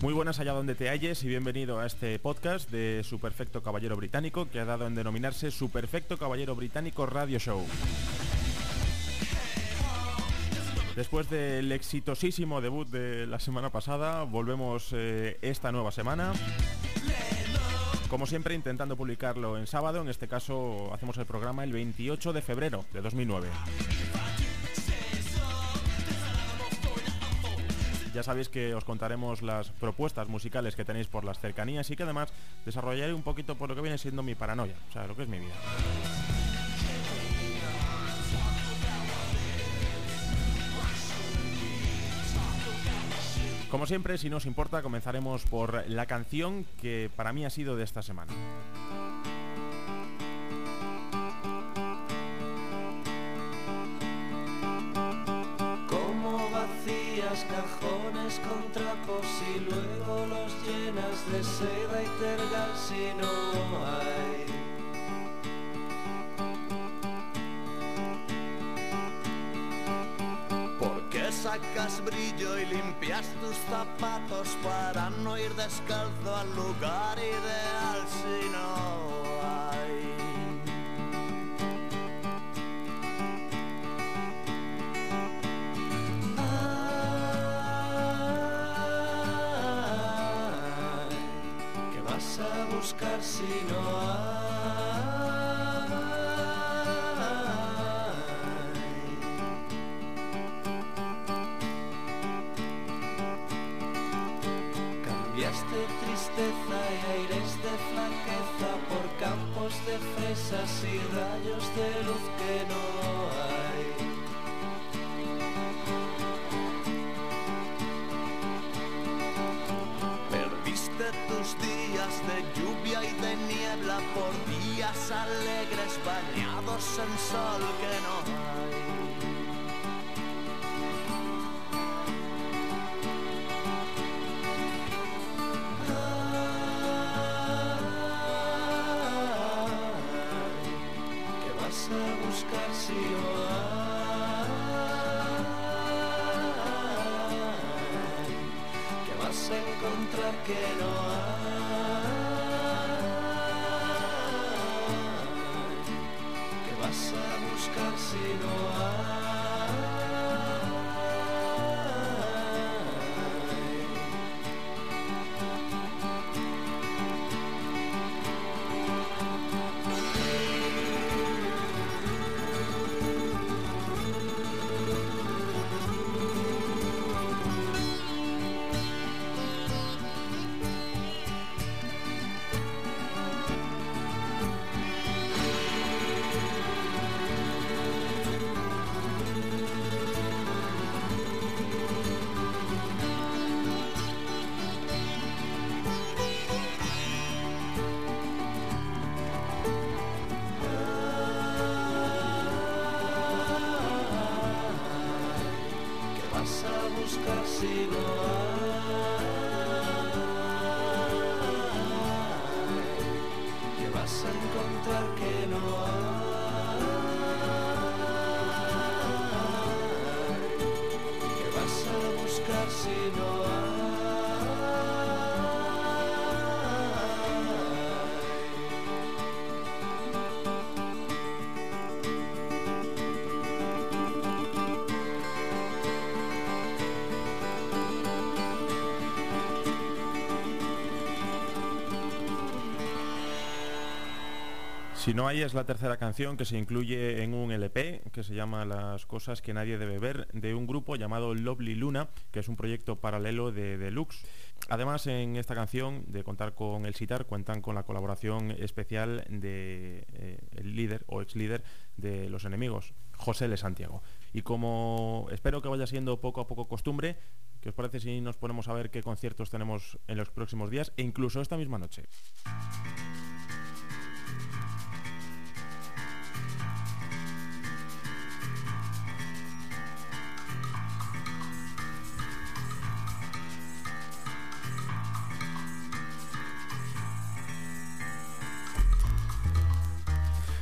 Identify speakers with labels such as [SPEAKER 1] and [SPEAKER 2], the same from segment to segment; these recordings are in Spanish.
[SPEAKER 1] Muy buenas allá donde te halles y bienvenido a este podcast de Su Perfecto Caballero Británico, que ha dado en denominarse Su Perfecto Caballero Británico Radio Show. Después del exitosísimo debut de la semana pasada, volvemos esta nueva semana. Como siempre, intentando publicarlo en sábado. En este caso, hacemos el programa el 28 de febrero de 2009. Ya sabéis que os contaremos las propuestas musicales que tenéis por las cercanías y que además desarrollaré un poquito por lo que viene siendo mi paranoia, o sea, lo que es mi vida. Como siempre, si no os importa, comenzaremos por la canción que para mí ha sido de esta semana.
[SPEAKER 2] Cajones con trapos y luego los llenas de seda y tergal si no hay. ¿Por qué sacas brillo y limpias tus zapatos para no ir descalzo al lugar ideal si no hay? A buscar si no hay. Cambiaste tristeza y aires de flaqueza por campos de fresas y rayos de luz que no hay. Tus días de lluvia y de niebla por días alegres bañados en sol que no hay. ¿Qué vas a buscar si no hay? ¿Qué vas a encontrar que no hay? ¿Qué vas a buscar si no hay? Si no hay, ¿qué vas a encontrar que no hay? ¿Qué vas a buscar si no hay?
[SPEAKER 1] Si no hay es la tercera canción que se incluye en un LP que se llama Las cosas que nadie debe ver, de un grupo llamado Lovely Luna, que es un proyecto paralelo de Deluxe. Además, en esta canción, de contar con el sitar, cuentan con la colaboración especial de el líder o ex líder de Los Enemigos, José L. Santiago. Y como espero que vaya siendo poco a poco costumbre, ¿qué os parece si nos ponemos a ver qué conciertos tenemos en los próximos días e incluso esta misma noche?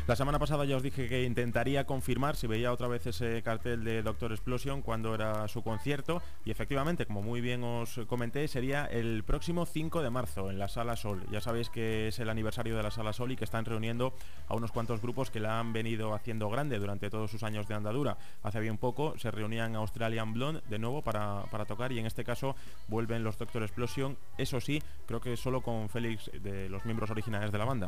[SPEAKER 1] La semana pasada ya os dije que intentaría confirmar si veía otra vez ese cartel de Doctor Explosion cuando era su concierto, y efectivamente, como muy bien os comenté, sería el próximo 5 de marzo en la Sala Sol. Ya sabéis que es el aniversario de la Sala Sol y que están reuniendo a unos cuantos grupos que la han venido haciendo grande durante todos sus años de andadura. Hace bien poco se reunían Australian Blonde de nuevo para tocar, y en este caso vuelven los Doctor Explosion, eso sí, creo que solo con Félix, de los miembros originales de la banda.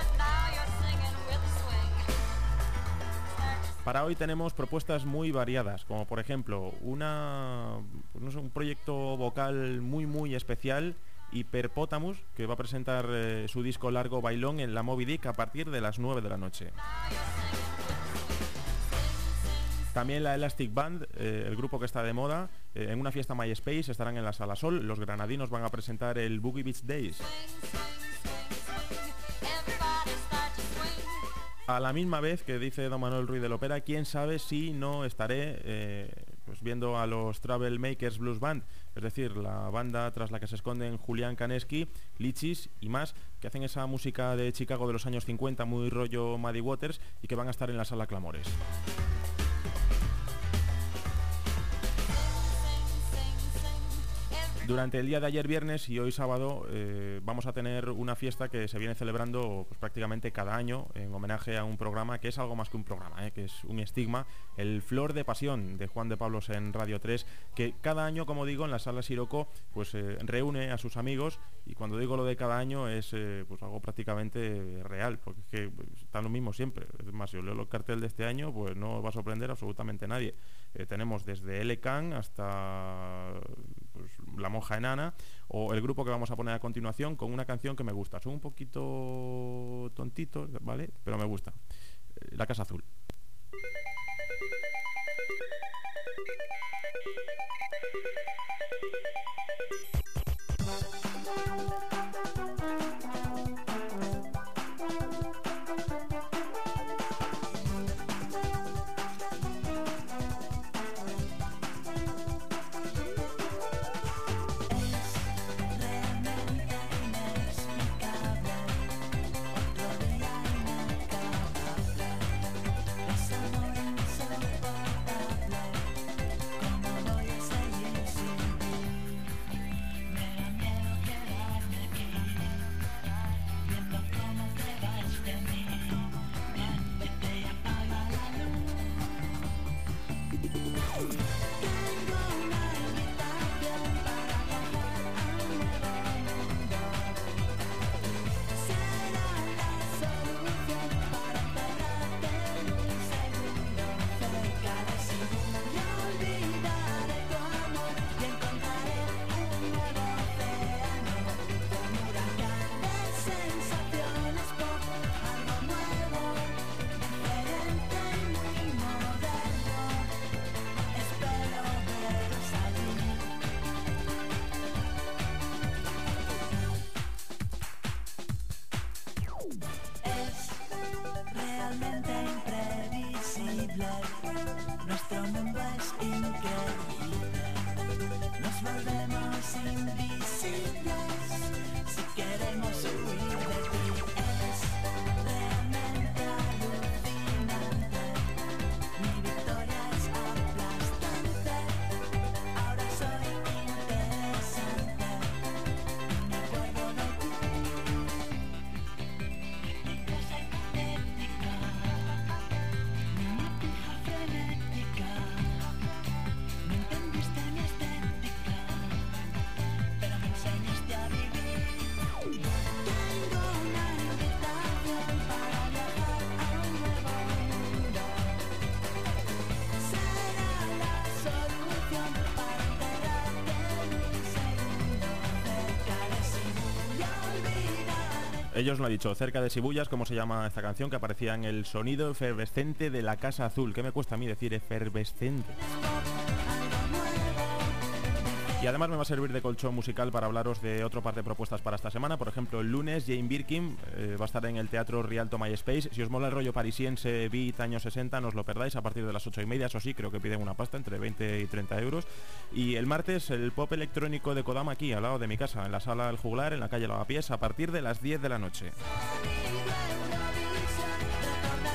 [SPEAKER 1] Para hoy tenemos propuestas muy variadas, como por ejemplo un proyecto vocal muy especial, Hyperpotamus, que va a presentar su disco largo Bailón en la Moby Dick a partir de las 9 de la noche. También la Elastic Band, el grupo que está de moda, en una fiesta MySpace estarán en la Sala Sol. Los granadinos van a presentar el Boogie Beach Days. A la misma vez que dice don Manuel Ruiz del Opera, quién sabe si no estaré pues viendo a los Troublemakers Blues Band, es decir, la banda tras la que se esconden Julián Kaneski, Lichis y más, que hacen esa música de Chicago de los años 50, muy rollo Muddy Waters, y que van a estar en la Sala Clamores. Durante el día de ayer viernes y hoy sábado vamos a tener una fiesta que se viene celebrando pues, prácticamente cada año en homenaje a un programa que es algo más que un programa, que es un estigma, el Flor de Pasión de Juan de Pablos en Radio 3, que cada año, como digo, en la Sala Siroco pues reúne a sus amigos, y cuando digo lo de cada año es pues algo prácticamente real, porque es que está lo mismo siempre. Es más, si os leo el cartel de este año, pues no os va a sorprender absolutamente nadie. Tenemos desde L.K.N. hasta pues, La Monja Enana, o el grupo que vamos a poner a continuación con una canción que me gusta. Son un poquito tontitos, ¿vale? Pero me gusta. La Casa Azul.
[SPEAKER 3] Nuestro mundo es increíble, nos volvemos invisibles si queremos huir de ti. Es realmente alucinante, mi victoria es aplastante, ahora soy interesante, me acuerdo de ti. Mi cosa hipotética, mi pija frenética, no entendiste mi estética, pero me enseñaste a vivir. Tengo una invitación para viajar a un nuevo mundo. Será la solución para enterrarte en un segundo. Cerca de Shibuya olvidaré.
[SPEAKER 1] Ellos lo han dicho, cerca de Shibuyas, como se llama esta canción, que aparecía en el sonido efervescente de la Casa Azul. ¿Qué me cuesta a mí decir efervescente? Y además me va a servir de colchón musical para hablaros de otro par de propuestas para esta semana. Por ejemplo, el lunes Jane Birkin va a estar en el Teatro Rialto MySpace. Si os mola el rollo parisiense beat años 60, no os lo perdáis, a partir de las 8:30. Eso sí, creo que piden una pasta entre 20 y 30 euros. Y el martes el pop electrónico de Kodama aquí, al lado de mi casa, en la Sala El Juglar, en la calle Lavapiés, a partir de las 10 de la noche.
[SPEAKER 3] Sonido Eurovisión, recordar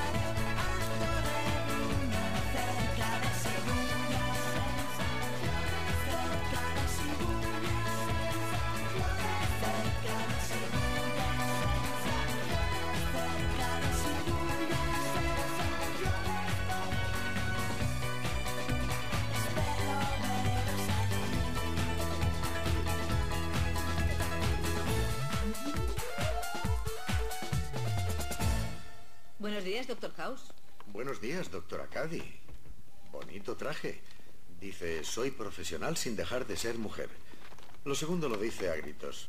[SPEAKER 4] días, Doctor House.
[SPEAKER 5] Buenos días, doctora Cady. Bonito traje. Dice, soy profesional sin dejar de ser mujer. Lo segundo lo dice a gritos.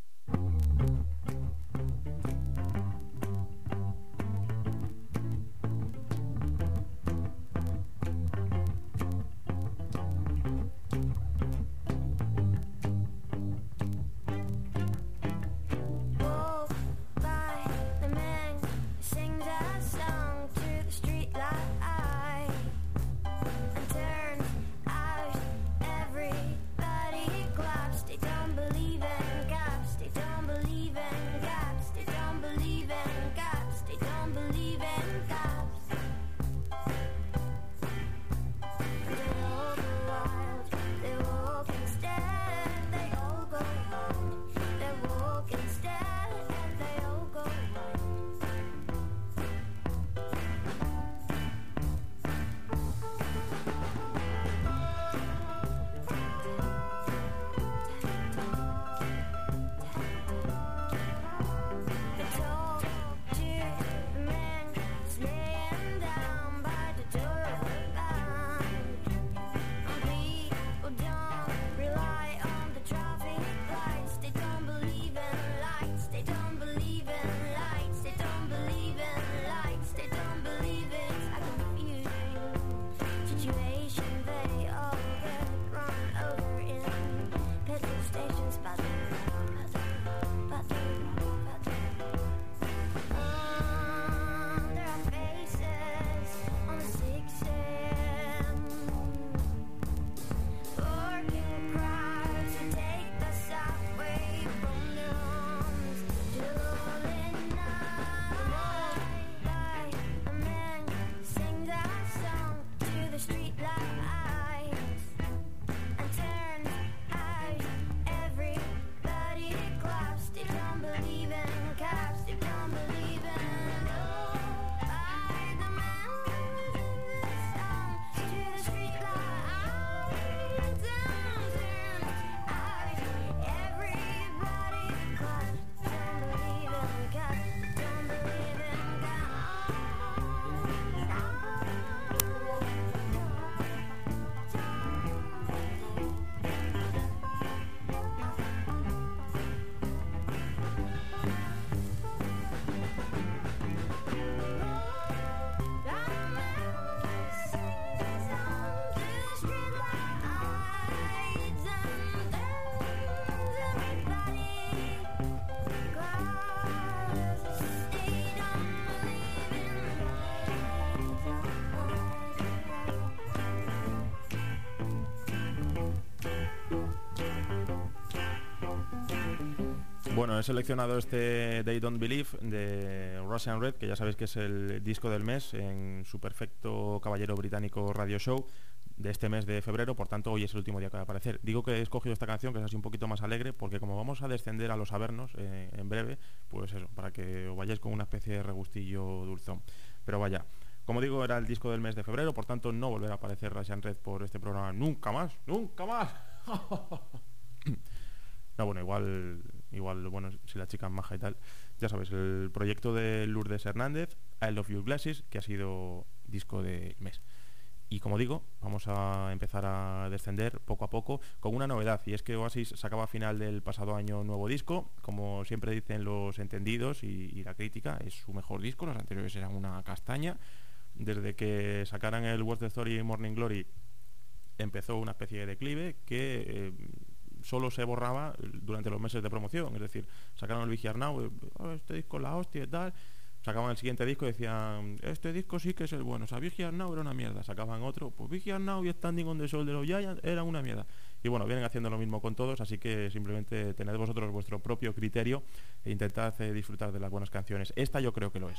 [SPEAKER 1] Bueno, he seleccionado este They Don't Believe de Russian Red, que ya sabéis que es el disco del mes en su perfecto caballero británico radio show de este mes de febrero, por tanto hoy es el último día que va a aparecer. Digo que he escogido esta canción, que es así un poquito más alegre, porque como vamos a descender a los Avernos en breve, pues eso, para que os vayáis con una especie de regustillo dulzón. Pero vaya, como digo, era el disco del mes de febrero, por tanto no volverá a aparecer Russian Red por este programa nunca más, ¡nunca más! No, bueno, igual, bueno, si la chica es maja y tal, ya sabéis, el proyecto de Lourdes Hernández, I Love Your Glasses, que ha sido disco del mes. Y como digo, vamos a empezar a descender poco a poco con una novedad, y es que Oasis sacaba a final del pasado año un nuevo disco. Como siempre dicen los entendidos y la crítica, es su mejor disco, los anteriores eran una castaña. Desde que sacaran el What's the Story y Morning Glory empezó una especie de declive que solo se borraba durante los meses de promoción. Es decir, sacaron el Big Here Now, este disco es la hostia y tal, sacaban el siguiente disco y decían, este disco sí que es el bueno, o sea, Big Here Now era una mierda, sacaban otro, pues Big Here Now y Standing on the Shoulder de los Giants eran una mierda. Y bueno, vienen haciendo lo mismo con todos, así que simplemente tened vosotros vuestro propio criterio e intentad disfrutar de las buenas canciones. Esta yo creo que lo es.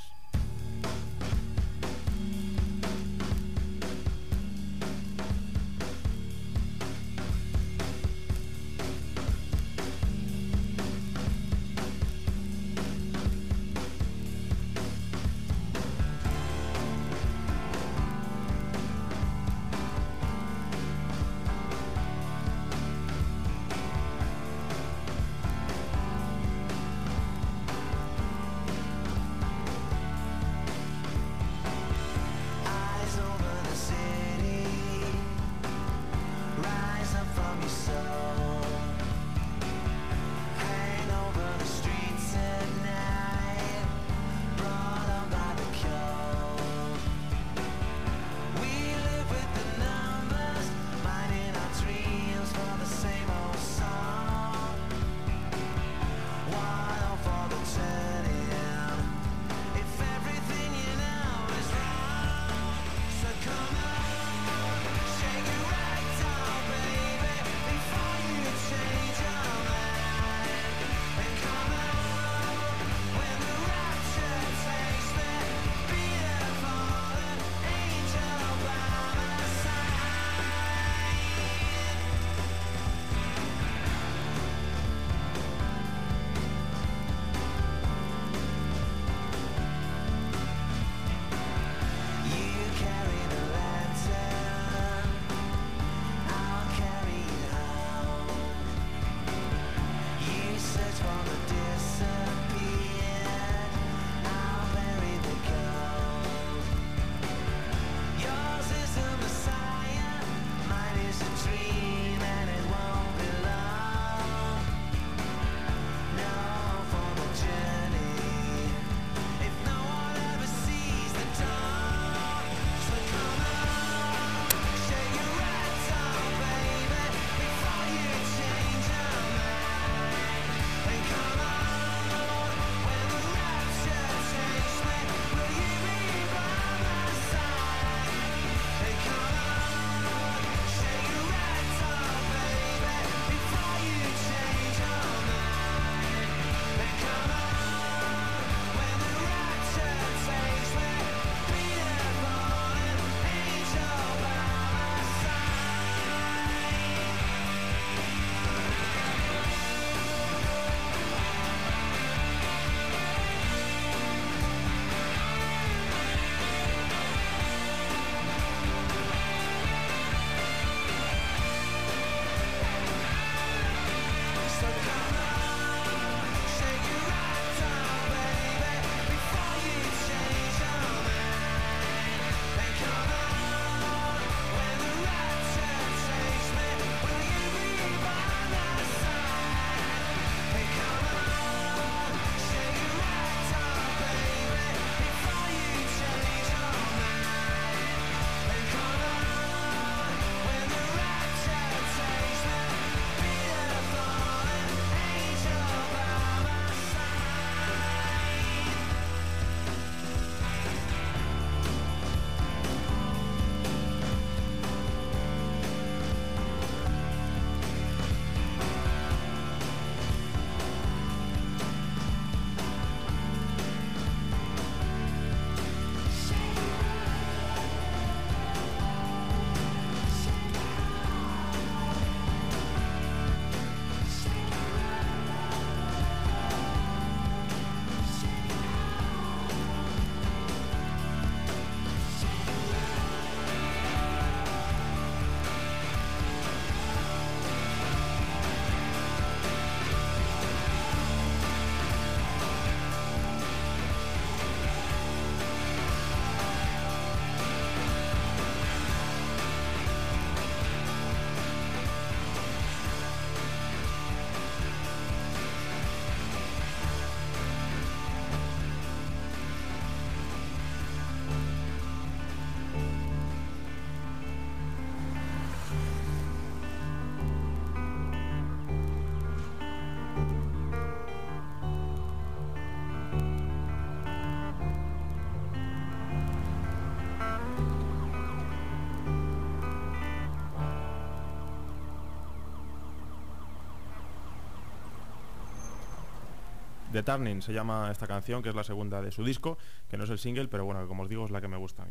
[SPEAKER 1] The Turning se llama esta canción, que es la segunda de su disco, que no es el single, pero bueno, como os digo, es la que me gusta a mí.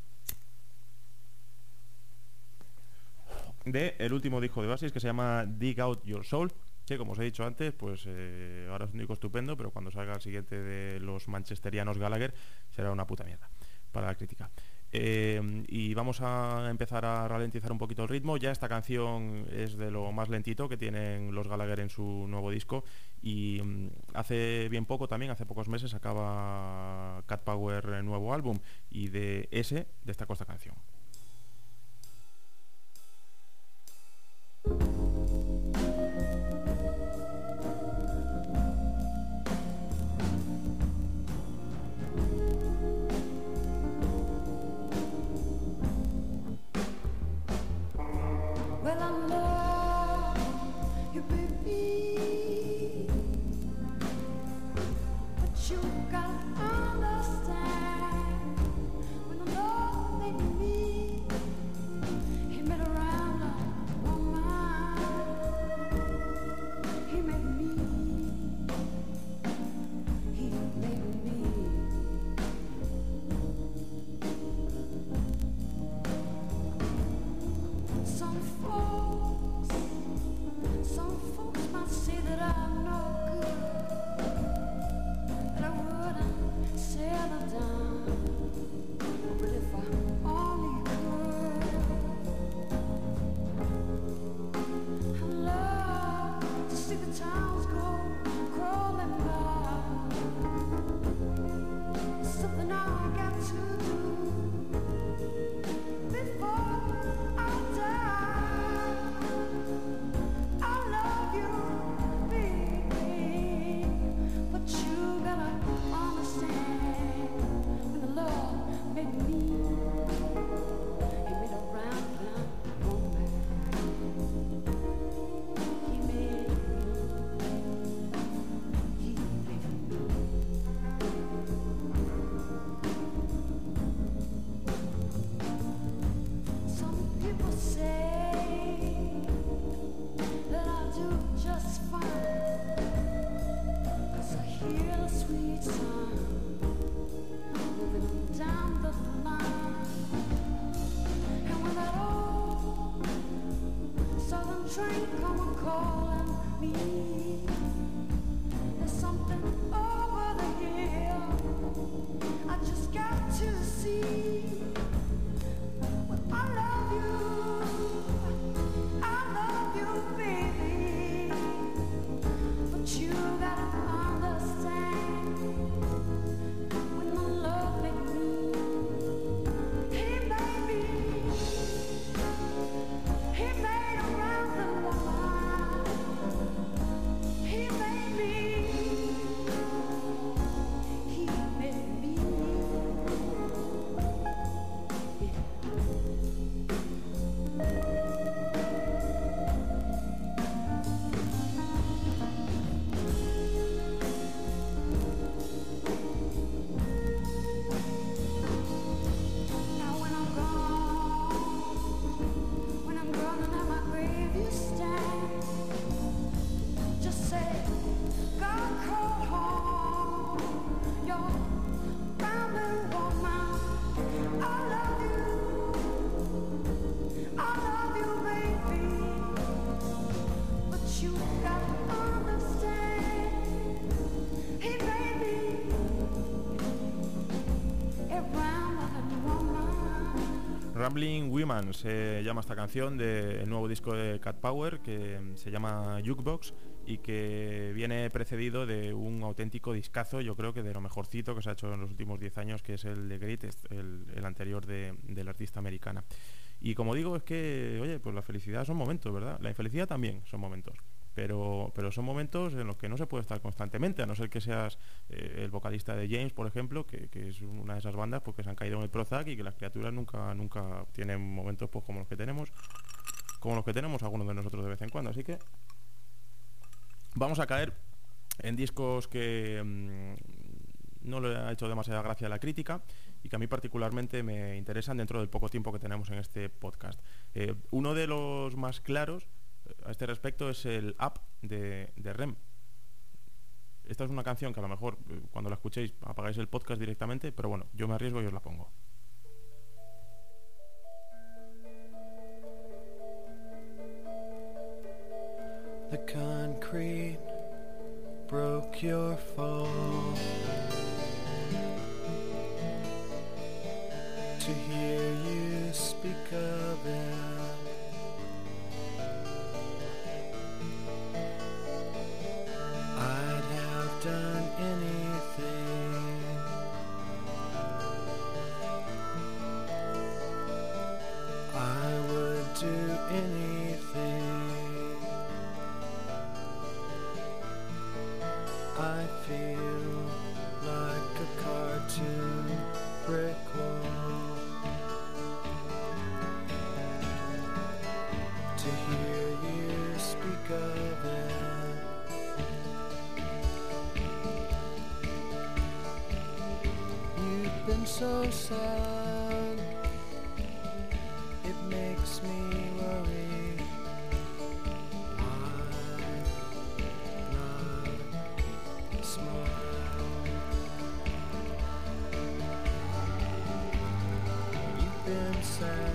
[SPEAKER 1] De el último disco de Oasis, que se llama Dig Out Your Soul, que como os he dicho antes, pues ahora es un disco estupendo, pero cuando salga el siguiente de los manchesterianos Gallagher será una puta mierda para la crítica. Y vamos a empezar a ralentizar un poquito el ritmo. Ya esta canción es de lo más lentito que tienen los Gallagher en su nuevo disco, y hace bien poco, también hace pocos meses, acaba Cat Power, el nuevo álbum, y de ese destacó esta canción.
[SPEAKER 3] Well, I love you, baby, but you gotta understand, when the Lord made me, He made a round up on mine. He made me, He made me. Some folks might say that I'm no good, that I wouldn't settle down, but if I only could, I'd love to see the towns go crawling by. It's something I got to do before I die.
[SPEAKER 1] Rambling Women se llama esta canción del nuevo disco de Cat Power, que se llama Jukebox, y que viene precedido de un auténtico discazo, yo creo que de lo mejorcito que se ha hecho en los últimos 10 años, que es el The Greatest, el anterior del artista americana. Y como digo, es que, oye, pues la felicidad son momentos, ¿verdad? La infelicidad también son momentos. Pero son momentos en los que no se puede estar constantemente, a no ser que seas el vocalista de James, por ejemplo, que es una de esas bandas pues, que se han caído en el Prozac, y que las criaturas nunca tienen momentos pues, como los que tenemos algunos de nosotros de vez en cuando. Así que vamos a caer en discos que no le ha hecho demasiada gracia a la crítica y que a mí particularmente me interesan dentro del poco tiempo que tenemos en este podcast. Uno de los más claros a este respecto es el Up de REM. Esta es una canción que a lo mejor cuando la escuchéis apagáis el podcast directamente, pero bueno, yo me arriesgo y os la pongo.
[SPEAKER 2] The concrete broke your fall. To hear you speak of it, I'd have done anything. I would do anything. I feel like a cartoon brick wall. To hear you speak of it, you've been so sad, it makes me worry. Why not smile? You've been sad.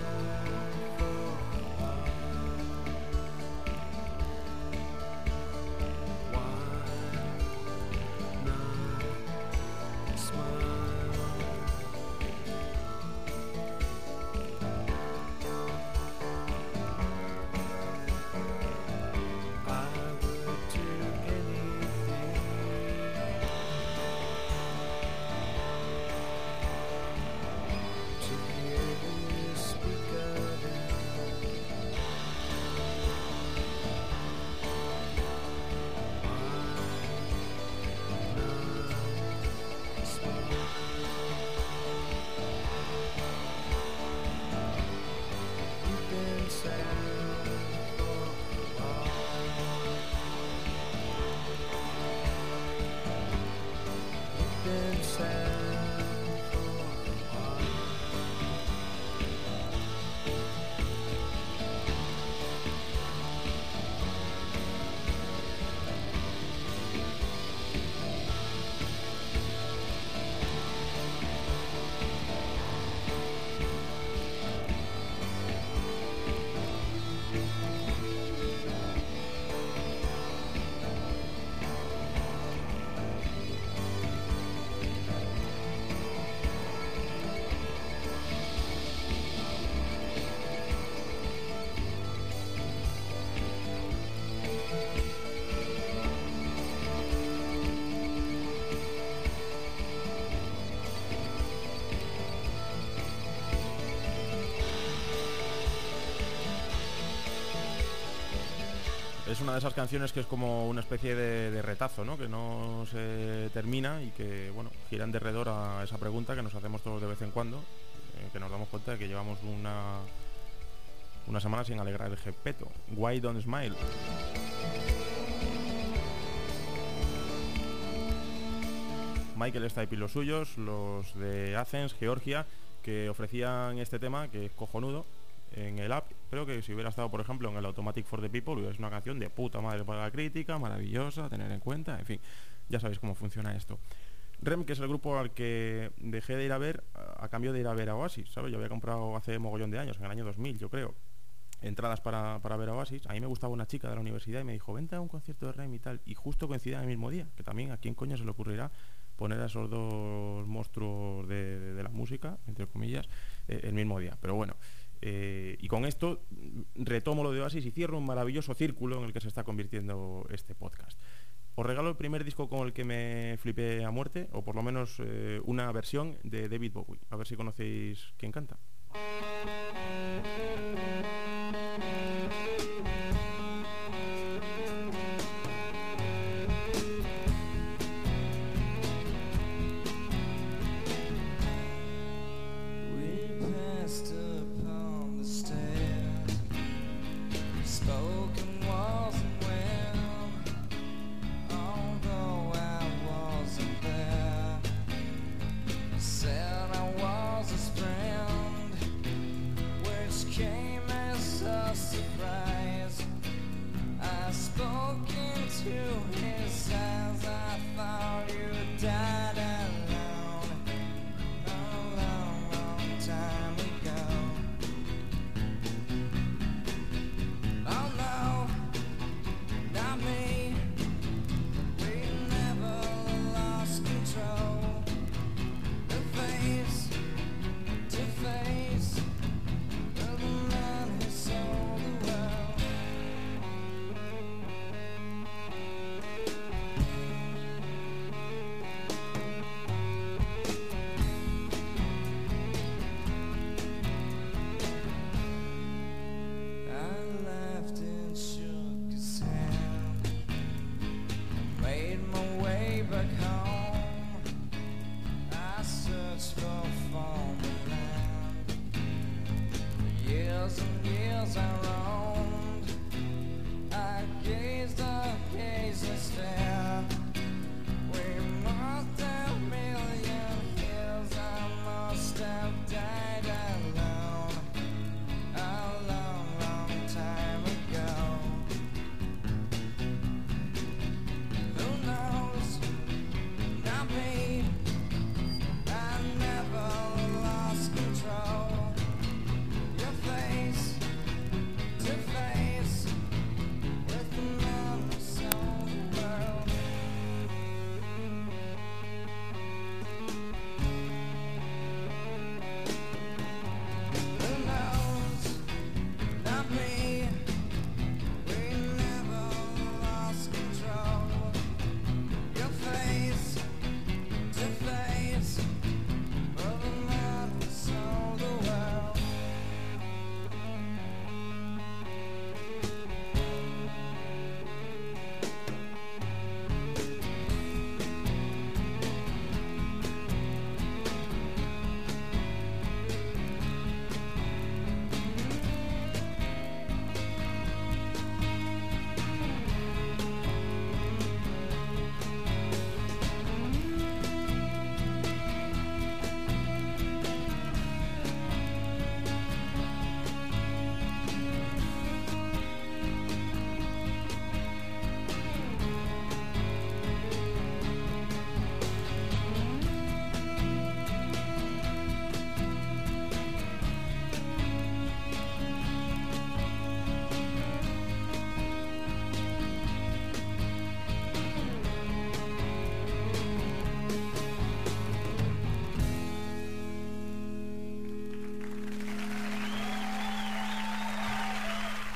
[SPEAKER 1] Es una de esas canciones que es como una especie de retazo, ¿no? Que no se termina y que, bueno, gira en derredor a esa pregunta que nos hacemos todos de vez en cuando, que nos damos cuenta de que llevamos una semana sin alegrar el jepeto. Why don't smile? Michael Stipe y los suyos, los de Athens, Georgia, que ofrecían este tema, que es cojonudo, en el app. Creo que si hubiera estado, por ejemplo, en el Automatic for the People, es una canción de puta madre para la crítica, maravillosa, tener en cuenta, en fin, ya sabéis cómo funciona esto. REM, que es el grupo al que dejé de ir a ver a cambio de ir a ver a Oasis, ¿sabes? Yo había comprado hace mogollón de años, en el año 2000, yo creo, entradas para ver a Oasis. A mí me gustaba una chica de la universidad y me dijo, vente a un concierto de REM y tal, y justo coincidía el mismo día, que también a quién coño se le ocurrirá poner a esos dos monstruos de la música, entre comillas, el mismo día. Pero bueno, y con esto retomo lo de Oasis y cierro un maravilloso círculo en el que se está convirtiendo este podcast. Os regalo el primer disco con el que me flipé a muerte, o por lo menos una versión de David Bowie. A ver si conocéis quién canta.
[SPEAKER 2] Said I was his friend, which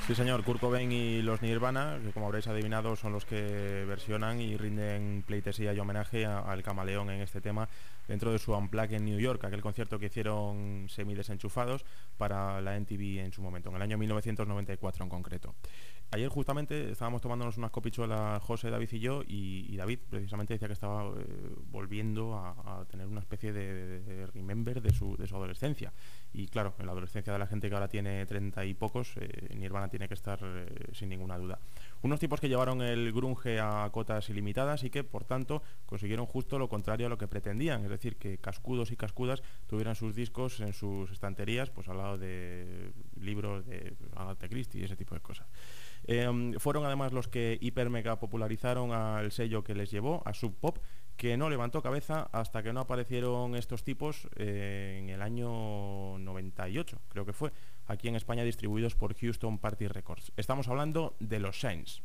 [SPEAKER 1] Sí, señor, Kurt Cobain y los Nirvana, que como habréis adivinado son los que versionan y rinden pleitesía y homenaje al Camaleón en este tema dentro de su Unplugged en New York, aquel concierto que hicieron semidesenchufados para la MTV en su momento, en el año 1994 en concreto. Ayer justamente estábamos tomándonos unas copichuelas José, David y yo, y David precisamente decía que estaba volviendo a tener una especie de remember de su adolescencia. Y claro, en la adolescencia de la gente que ahora tiene 30 y pocos, Nirvana tiene que estar sin ninguna duda. Unos tipos que llevaron el grunge a cotas ilimitadas y que, por tanto, consiguieron justo lo contrario a lo que pretendían, es decir, que cascudos y cascudas tuvieran sus discos en sus estanterías, pues al lado de libros de Agatha Christie y ese tipo de cosas. Fueron además los que hiper mega popularizaron al sello que les llevó, a Sub Pop, que no levantó cabeza hasta que no aparecieron estos tipos en el año 98, creo que fue, aquí en España, distribuidos por Houston Party Records. Estamos hablando de los Saints.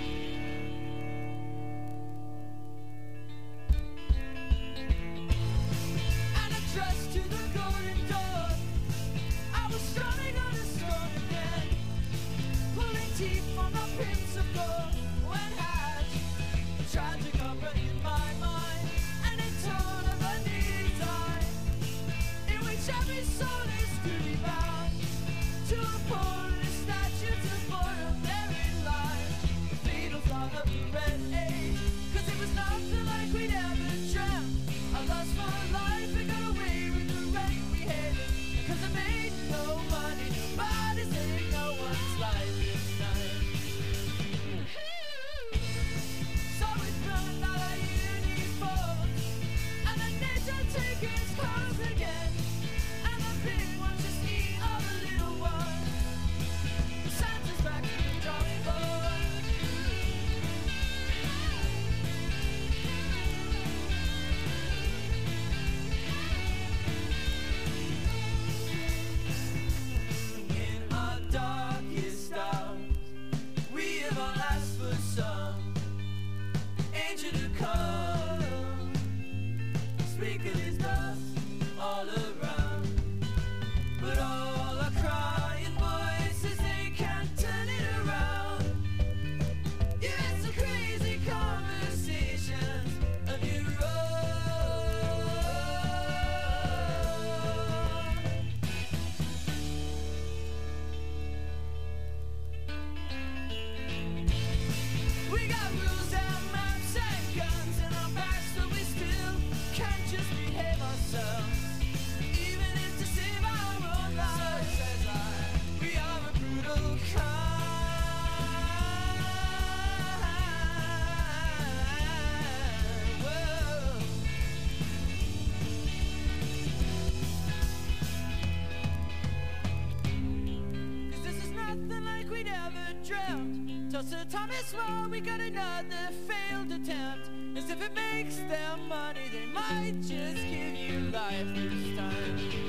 [SPEAKER 2] We got another failed attempt. As if it makes them money, they might just give you life this time.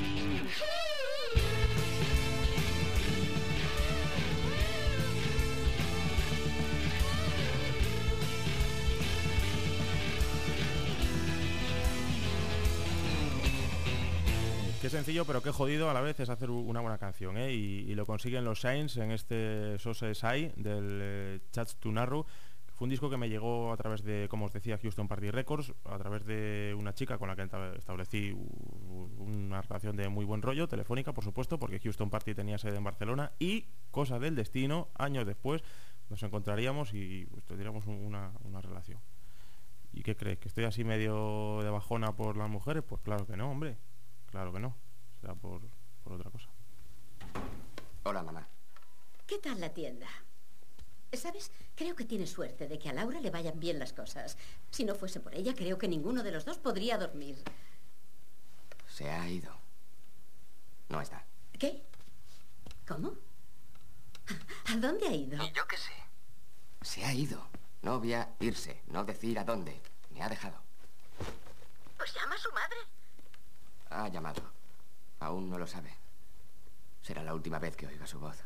[SPEAKER 1] Qué sencillo, pero qué jodido a la vez es hacer una buena canción, ¿eh? Y lo consiguen los Saints en este Sose Sai del Chats to Narrow. Fue un disco que me llegó a través de, como os decía, Houston Party Records, a través de una chica con la que establecí una relación de muy buen rollo, telefónica, por supuesto, porque Houston Party tenía sede en Barcelona, y cosa del destino, años después nos encontraríamos y pues, tendríamos una relación. ¿Y qué crees? ¿Que estoy así medio de bajona por las mujeres? Pues claro que no, hombre. Claro que no, será por otra cosa.
[SPEAKER 4] Hola, mamá.
[SPEAKER 6] ¿Qué tal la tienda? ¿Sabes? Creo que tiene suerte de que a Laura le vayan bien las cosas. Si no fuese por ella, creo que ninguno de los dos podría dormir.
[SPEAKER 4] Se ha ido. No está.
[SPEAKER 6] ¿Qué? ¿Cómo? ¿A dónde ha ido?
[SPEAKER 4] ¿Y yo qué sé? Se ha ido. No voy a irse, no decir a dónde. Me ha dejado.
[SPEAKER 6] Pues llama a su madre.
[SPEAKER 4] Ha llamado. Aún no lo sabe. Será la última vez que oiga su voz.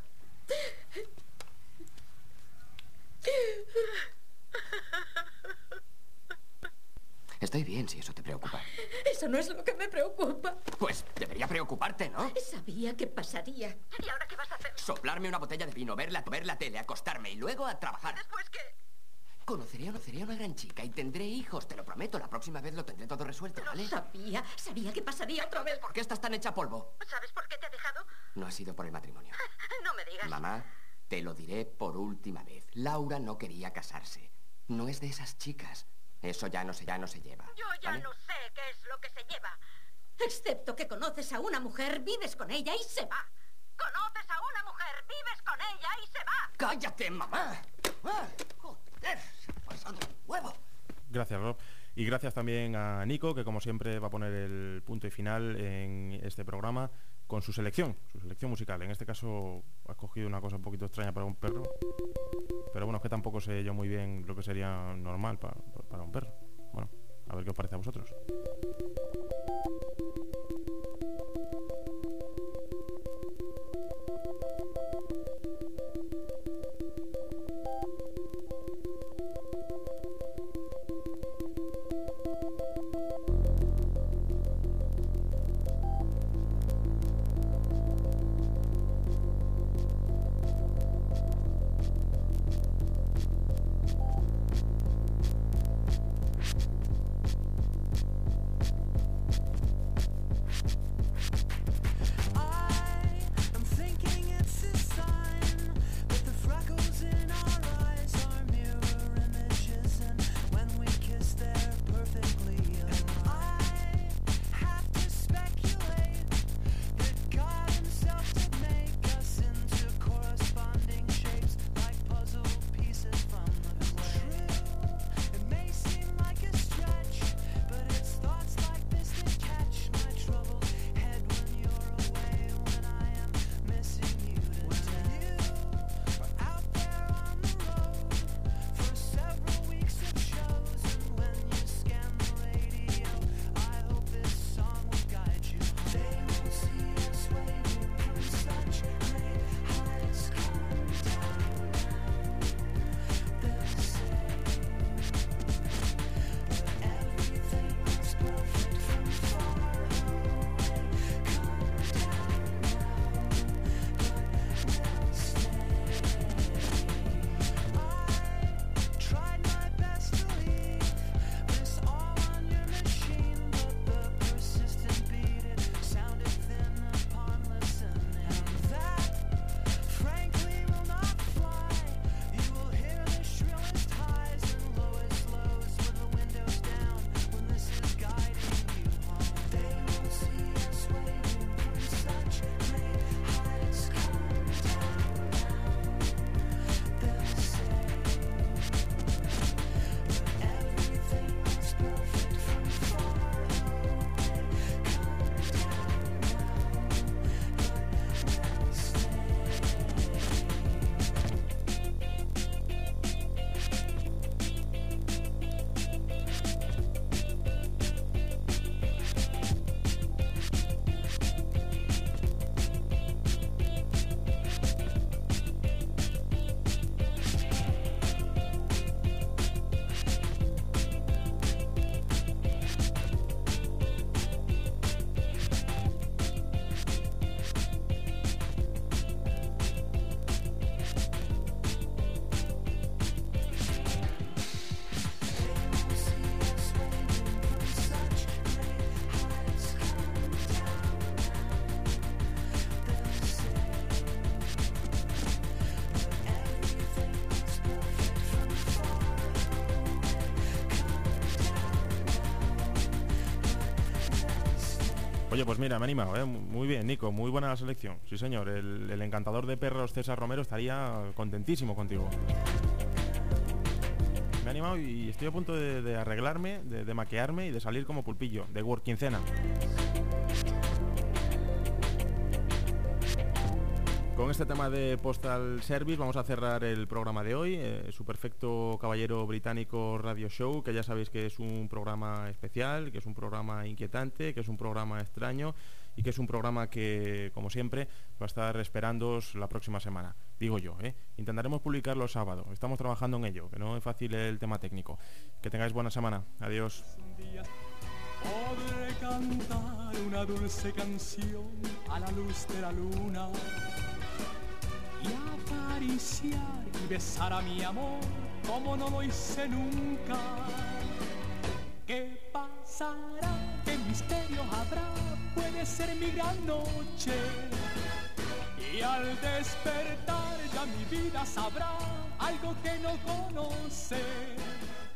[SPEAKER 4] Estoy bien, si eso te preocupa.
[SPEAKER 6] Eso no es lo que me preocupa.
[SPEAKER 4] Pues debería preocuparte, ¿no?
[SPEAKER 6] Sabía que pasaría. ¿Y ahora qué vas a hacer?
[SPEAKER 4] Soplarme una botella de vino, ver la tele, acostarme y luego a trabajar.
[SPEAKER 6] ¿Después qué?
[SPEAKER 4] Conoceré a una gran chica y tendré hijos, te lo prometo. La próxima vez lo tendré todo resuelto, ¿vale?
[SPEAKER 6] Sabía que pasaría otra vez.
[SPEAKER 4] ¿Por qué estás tan hecha polvo?
[SPEAKER 6] ¿Sabes por qué te ha dejado?
[SPEAKER 4] No ha sido por el matrimonio.
[SPEAKER 6] No me digas.
[SPEAKER 4] Mamá, te lo diré por última vez. Laura no quería casarse. No es de esas chicas. Eso ya no se lleva.
[SPEAKER 6] Yo ya
[SPEAKER 4] ¿vale?
[SPEAKER 6] no sé qué es lo que se lleva. Excepto que conoces a una mujer, vives con ella y se va. Conoces a una mujer, vives con ella y se va.
[SPEAKER 4] ¡Cállate, mamá! ¡Ah! ¡Joder! Se me ha pasado un huevo.
[SPEAKER 1] Gracias, Rob. Y gracias también a Nico, que como siempre va a poner el punto y final en este programa con su selección musical. En este caso ha cogido una cosa un poquito extraña para un perro, pero bueno, es que tampoco sé yo muy bien lo que sería normal para un perro. Bueno, a ver qué os parece a vosotros. Oye, pues mira, me he animado, ¿eh? Muy bien, Nico, muy buena la selección. Sí, señor, el encantador de perros César Romero estaría contentísimo contigo. Me he animado y estoy a punto de arreglarme, de maquearme y de salir como pulpillo, de workincena. Con este tema de Postal Service vamos a cerrar el programa de hoy, Su Perfecto Caballero Británico Radio Show, que ya sabéis que es un programa especial, que es un programa inquietante, que es un programa extraño y que es un programa que, como siempre, va a estar esperándoos la próxima semana. Digo yo, intentaremos publicarlo sábado, estamos trabajando en ello, que no es fácil el tema técnico. Que tengáis buena semana, adiós.
[SPEAKER 7] Podré cantar una dulce canción a la luz de la luna y acariciar y besar a mi amor como no lo hice nunca. ¿Qué pasará? ¿Qué misterio habrá? Puede ser mi gran noche. Y al despertar ya mi vida sabrá algo que no conoce.